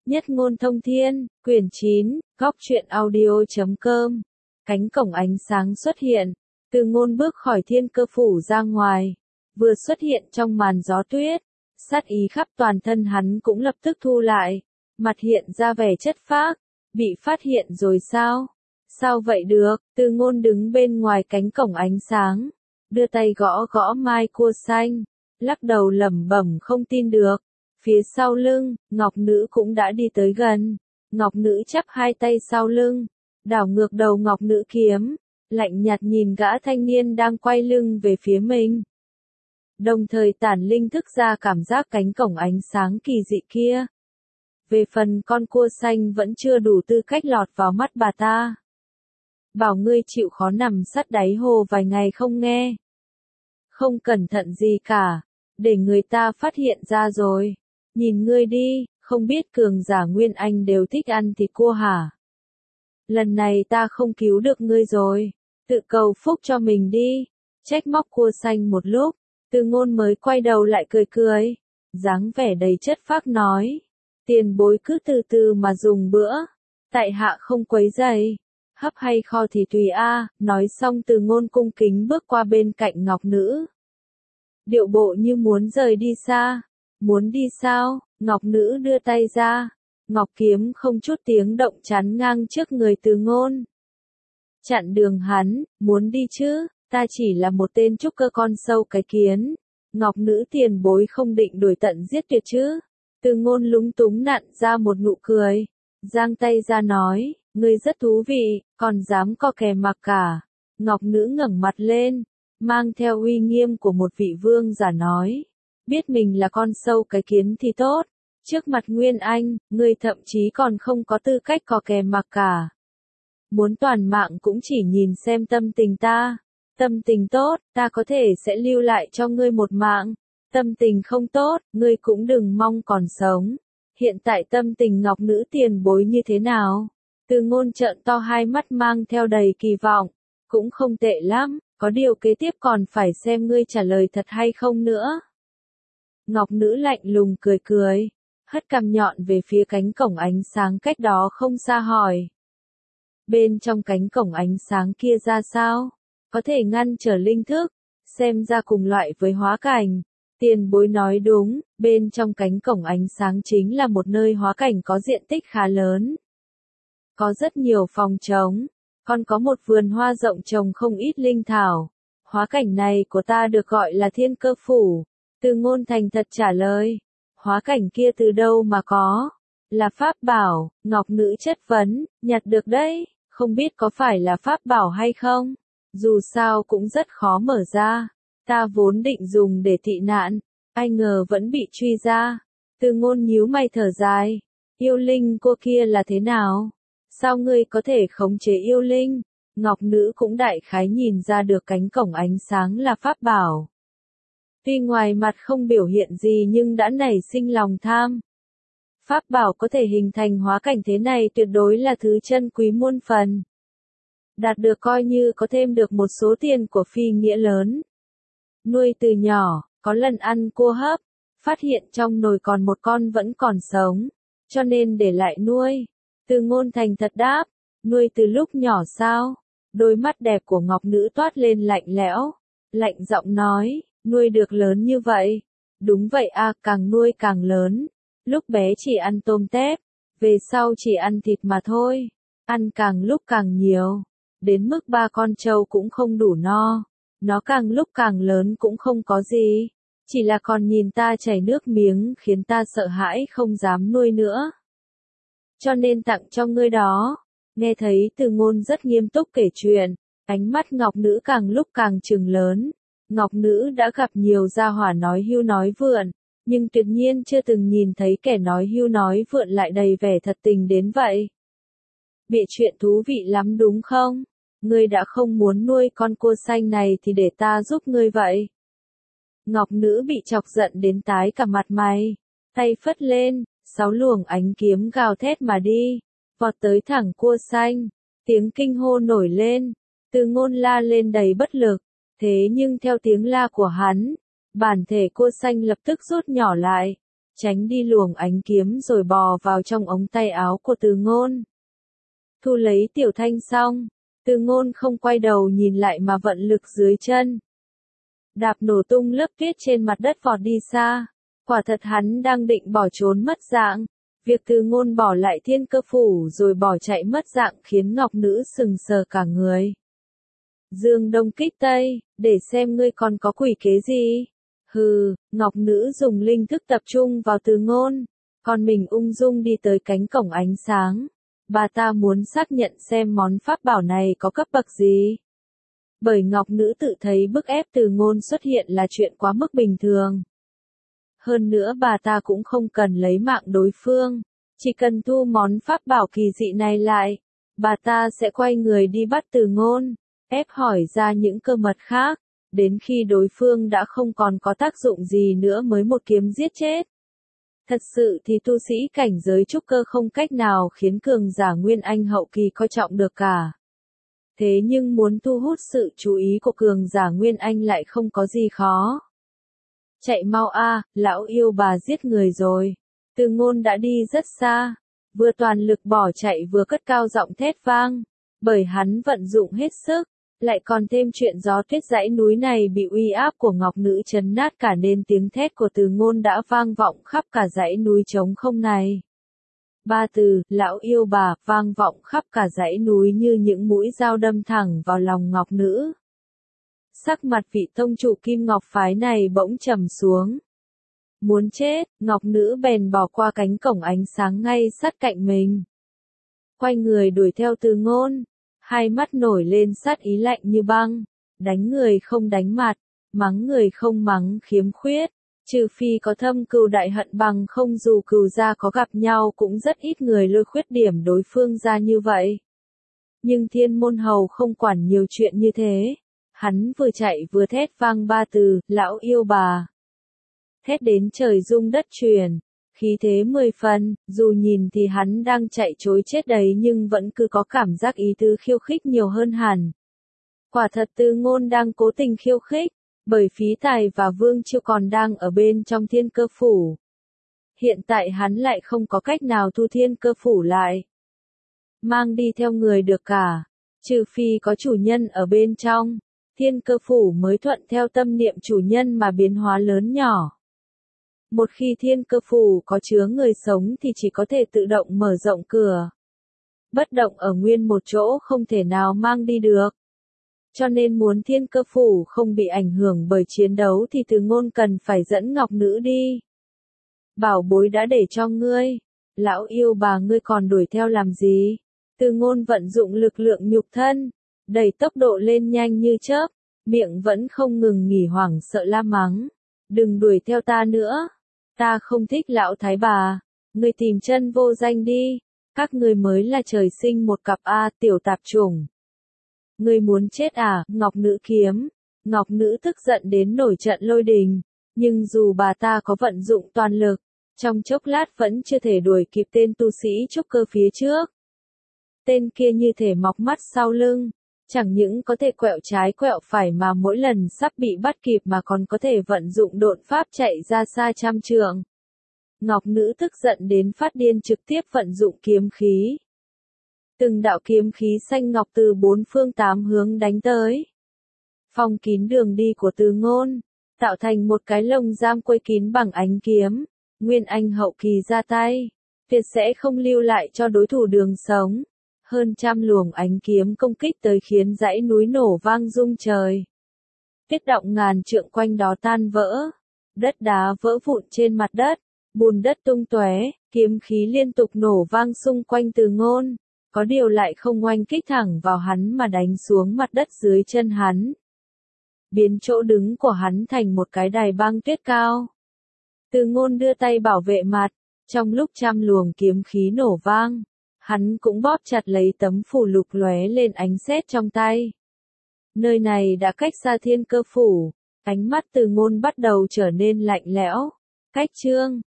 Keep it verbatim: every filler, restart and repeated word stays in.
Nhất ngôn thông thiên, quyển chín, góc truyện audio chấm com. Cánh cổng ánh sáng xuất hiện. Từ Ngôn bước khỏi thiên cơ phủ ra ngoài. Vừa xuất hiện trong màn gió tuyết. Sát ý khắp toàn thân hắn cũng lập tức thu lại. Mặt hiện ra vẻ chất phác. Bị phát hiện rồi sao? Sao vậy được? Từ Ngôn đứng bên ngoài cánh cổng ánh sáng. Đưa tay gõ gõ mai cua xanh. Lắc đầu lẩm bẩm không tin được. Phía sau lưng, Ngọc Nữ cũng đã đi tới gần. Ngọc Nữ chắp hai tay sau lưng, đảo ngược đầu Ngọc Nữ kiếm, lạnh nhạt nhìn gã thanh niên đang quay lưng về phía mình. Đồng thời tản linh thức ra cảm giác cánh cổng ánh sáng kỳ dị kia. Về phần con cua xanh vẫn chưa đủ tư cách lọt vào mắt bà ta. Bảo ngươi chịu khó nằm sát đáy hồ vài ngày không nghe. Không cẩn thận gì cả, để người ta phát hiện ra rồi. Nhìn ngươi đi, không biết cường giả Nguyên Anh đều thích ăn thịt cua hả? Lần này ta không cứu được ngươi rồi, tự cầu phúc cho mình đi. Trách móc cua xanh một lúc, Từ Ngôn mới quay đầu lại cười cười, dáng vẻ đầy chất phác nói, tiền bối cứ từ từ mà dùng bữa, tại hạ không quấy rầy, hấp hay kho thì tùy a. Nói xong Từ Ngôn cung kính bước qua bên cạnh Ngọc Nữ. Điệu bộ như muốn rời đi xa. Muốn đi sao? Ngọc Nữ đưa tay ra. Ngọc kiếm không chút tiếng động chắn ngang trước người Từ Ngôn. Chặn đường hắn, muốn đi chứ, ta chỉ là một tên trúc cơ con sâu cái kiến. Ngọc Nữ tiền bối không định đuổi tận giết tuyệt chứ. Từ Ngôn lúng túng nặn ra một nụ cười. Giang tay ra nói, ngươi rất thú vị, còn dám co kè mặc cả. Ngọc Nữ ngẩng mặt lên, mang theo uy nghiêm của một vị vương giả nói. Biết mình là con sâu cái kiến thì tốt. Trước mặt Nguyên Anh, ngươi thậm chí còn không có tư cách có kè mặc cả. Muốn toàn mạng cũng chỉ nhìn xem tâm tình ta. Tâm tình tốt, ta có thể sẽ lưu lại cho ngươi một mạng. Tâm tình không tốt, ngươi cũng đừng mong còn sống. Hiện tại tâm tình Ngọc Nữ tiền bối như thế nào? Từ Ngôn trợn to hai mắt mang theo đầy kỳ vọng. Cũng không tệ lắm, có điều kế tiếp còn phải xem ngươi trả lời thật hay không nữa. Ngọc Nữ lạnh lùng cười cười, hất cằm nhọn về phía cánh cổng ánh sáng cách đó không xa hỏi. Bên trong cánh cổng ánh sáng kia ra sao? Có thể ngăn trở linh thức, xem ra cùng loại với hóa cảnh. Tiền bối nói đúng, bên trong cánh cổng ánh sáng chính là một nơi hóa cảnh có diện tích khá lớn. Có rất nhiều phòng trống, còn có một vườn hoa rộng trồng không ít linh thảo. Hóa cảnh này của ta được gọi là thiên cơ phủ. Từ Ngôn thành thật trả lời, hóa cảnh kia từ đâu mà có? Là pháp bảo. Ngọc Nữ chất vấn, nhặt được đấy, không biết có phải là pháp bảo hay không? Dù sao cũng rất khó mở ra, ta vốn định dùng để tị nạn, ai ngờ vẫn bị truy ra. Từ Ngôn nhíu mày thở dài, yêu linh cô kia là thế nào? Sao ngươi có thể khống chế yêu linh? Ngọc Nữ cũng đại khái nhìn ra được cánh cổng ánh sáng là pháp bảo. Tuy ngoài mặt không biểu hiện gì nhưng đã nảy sinh lòng tham. Pháp bảo có thể hình thành hóa cảnh thế này tuyệt đối là thứ chân quý muôn phần. Đạt được coi như có thêm được một số tiền của phi nghĩa lớn. Nuôi từ nhỏ, có lần ăn cua hấp, phát hiện trong nồi còn một con vẫn còn sống, cho nên để lại nuôi. Từ Ngôn thành thật đáp, nuôi từ lúc nhỏ sao? Đôi mắt đẹp của Ngọc Nữ toát lên lạnh lẽo, lạnh giọng nói. Nuôi được lớn như vậy. Đúng vậy a, càng nuôi càng lớn. Lúc bé chỉ ăn tôm tép, về sau chỉ ăn thịt mà thôi. Ăn càng lúc càng nhiều. Đến mức ba con trâu cũng không đủ no. Nó càng lúc càng lớn cũng không có gì. Chỉ là còn nhìn ta chảy nước miếng khiến ta sợ hãi không dám nuôi nữa. Cho nên tặng cho ngươi đó. Nghe thấy Từ Ngôn rất nghiêm túc kể chuyện. Ánh mắt Ngọc Nữ càng lúc càng trừng lớn. Ngọc Nữ đã gặp nhiều gia hỏa nói hưu nói vượn, nhưng tuyệt nhiên chưa từng nhìn thấy kẻ nói hưu nói vượn lại đầy vẻ thật tình đến vậy. Bị chuyện thú vị lắm đúng không? Ngươi đã không muốn nuôi con cua xanh này thì để ta giúp ngươi vậy. Ngọc Nữ bị chọc giận đến tái cả mặt mày, tay phất lên, sáu luồng ánh kiếm gào thét mà đi, vọt tới thẳng cua xanh, tiếng kinh hô nổi lên, Từ Ngôn la lên đầy bất lực. Thế nhưng theo tiếng la của hắn, bản thể cua xanh lập tức rút nhỏ lại, tránh đi luồng ánh kiếm rồi bò vào trong ống tay áo của Từ Ngôn. Thu lấy Tiểu Thanh xong, Từ Ngôn không quay đầu nhìn lại mà vận lực dưới chân. Đạp nổ tung lớp tuyết trên mặt đất vọt đi xa. Quả thật hắn đang định bỏ trốn mất dạng. Việc Từ Ngôn bỏ lại thiên cơ phủ rồi bỏ chạy mất dạng khiến Ngọc Nữ sừng sờ cả người. Dương Đông kích Tây, để xem ngươi còn có quỷ kế gì. Hừ, Ngọc Nữ dùng linh thức tập trung vào Từ Ngôn, còn mình ung dung đi tới cánh cổng ánh sáng. Bà ta muốn xác nhận xem món pháp bảo này có cấp bậc gì. Bởi Ngọc Nữ tự thấy bức ép Từ Ngôn xuất hiện là chuyện quá mức bình thường. Hơn nữa bà ta cũng không cần lấy mạng đối phương, chỉ cần thu món pháp bảo kỳ dị này lại, bà ta sẽ quay người đi bắt Từ Ngôn, ép hỏi ra những cơ mật khác, đến khi đối phương đã không còn có tác dụng gì nữa mới một kiếm giết chết. Thật sự thì tu sĩ cảnh giới trúc cơ không cách nào khiến cường giả Nguyên Anh hậu kỳ coi trọng được cả. Thế nhưng muốn thu hút sự chú ý của cường giả Nguyên Anh lại không có gì khó. Chạy mau a, lão yêu bà giết người rồi. Từ Ngôn đã đi rất xa, vừa toàn lực bỏ chạy vừa cất cao giọng thét vang, bởi hắn vận dụng hết sức, lại còn thêm chuyện gió tuyết dãy núi này bị uy áp của Ngọc Nữ chấn nát cả nên tiếng thét của Từ Ngôn đã vang vọng khắp cả dãy núi trống không này. Ba từ, lão yêu bà, vang vọng khắp cả dãy núi như những mũi dao đâm thẳng vào lòng Ngọc Nữ. Sắc mặt vị tông chủ Kim Ngọc phái này bỗng trầm xuống. Muốn chết, Ngọc Nữ bèn bỏ qua cánh cổng ánh sáng ngay sát cạnh mình. Quay người đuổi theo Từ Ngôn, hai mắt nổi lên sát ý lạnh như băng, đánh người không đánh mặt, mắng người không mắng khiếm khuyết, trừ phi có thâm cừu đại hận bằng không dù cừu gia có gặp nhau cũng rất ít người lôi khuyết điểm đối phương ra như vậy. Nhưng Thiên Môn Hầu không quản nhiều chuyện như thế. Hắn vừa chạy vừa thét vang ba từ, lão yêu bà. Thét đến trời rung đất chuyển, khí thế mười phần, dù nhìn thì hắn đang chạy trối chết đấy nhưng vẫn cứ có cảm giác ý tứ khiêu khích nhiều hơn hẳn. Quả thật Từ Ngôn đang cố tình khiêu khích, bởi Phí Tài và Vương Chiêu còn đang ở bên trong thiên cơ phủ. Hiện tại hắn lại không có cách nào thu thiên cơ phủ lại. Mang đi theo người được cả, trừ phi có chủ nhân ở bên trong. Thiên cơ phủ mới thuận theo tâm niệm chủ nhân mà biến hóa lớn nhỏ. Một khi thiên cơ phủ có chứa người sống thì chỉ có thể tự động mở rộng cửa. Bất động ở nguyên một chỗ không thể nào mang đi được. Cho nên muốn thiên cơ phủ không bị ảnh hưởng bởi chiến đấu thì Từ Ngôn cần phải dẫn Ngọc Nữ đi. Bảo bối đã để cho ngươi. Lão yêu bà ngươi còn đuổi theo làm gì? Từ Ngôn vận dụng lực lượng nhục thân, đẩy tốc độ lên nhanh như chớp, miệng vẫn không ngừng nghỉ hoảng sợ la mắng. Đừng đuổi theo ta nữa. Ta không thích lão thái bà. Ngươi tìm chân vô danh đi. Các ngươi mới là trời sinh một cặp A tiểu tạp chủng. Ngươi muốn chết à, Ngọc Nữ kiếm. Ngọc Nữ tức giận đến nổi trận lôi đình. Nhưng dù bà ta có vận dụng toàn lực, trong chốc lát vẫn chưa thể đuổi kịp tên tu sĩ trúc cơ phía trước. Tên kia như thể mọc mắt sau lưng. Chẳng những có thể quẹo trái quẹo phải mà mỗi lần sắp bị bắt kịp mà còn có thể vận dụng độn pháp chạy ra xa trăm trượng. Ngọc Nữ tức giận đến phát điên trực tiếp vận dụng kiếm khí. Từng đạo kiếm khí xanh ngọc từ bốn phương tám hướng đánh tới. Phong kín đường đi của Từ Ngôn, tạo thành một cái lồng giam quây kín bằng ánh kiếm. Nguyên Anh hậu kỳ ra tay, tuyệt sẽ không lưu lại cho đối thủ đường sống. Hơn trăm luồng ánh kiếm công kích tới khiến dãy núi nổ vang rung trời. Tuyết động ngàn trượng quanh đó tan vỡ. Đất đá vỡ vụn trên mặt đất, bùn đất tung tóe, kiếm khí liên tục nổ vang xung quanh Từ Ngôn. Có điều lại không oanh kích thẳng vào hắn mà đánh xuống mặt đất dưới chân hắn. Biến chỗ đứng của hắn thành một cái đài băng tuyết cao. Từ Ngôn đưa tay bảo vệ mặt, trong lúc trăm luồng kiếm khí nổ vang. Hắn cũng bóp chặt lấy tấm phù lục lóe lên ánh sét trong tay. Nơi này đã cách xa thiên cơ phủ, ánh mắt Từ Ngôn bắt đầu trở nên lạnh lẽo. Cách chương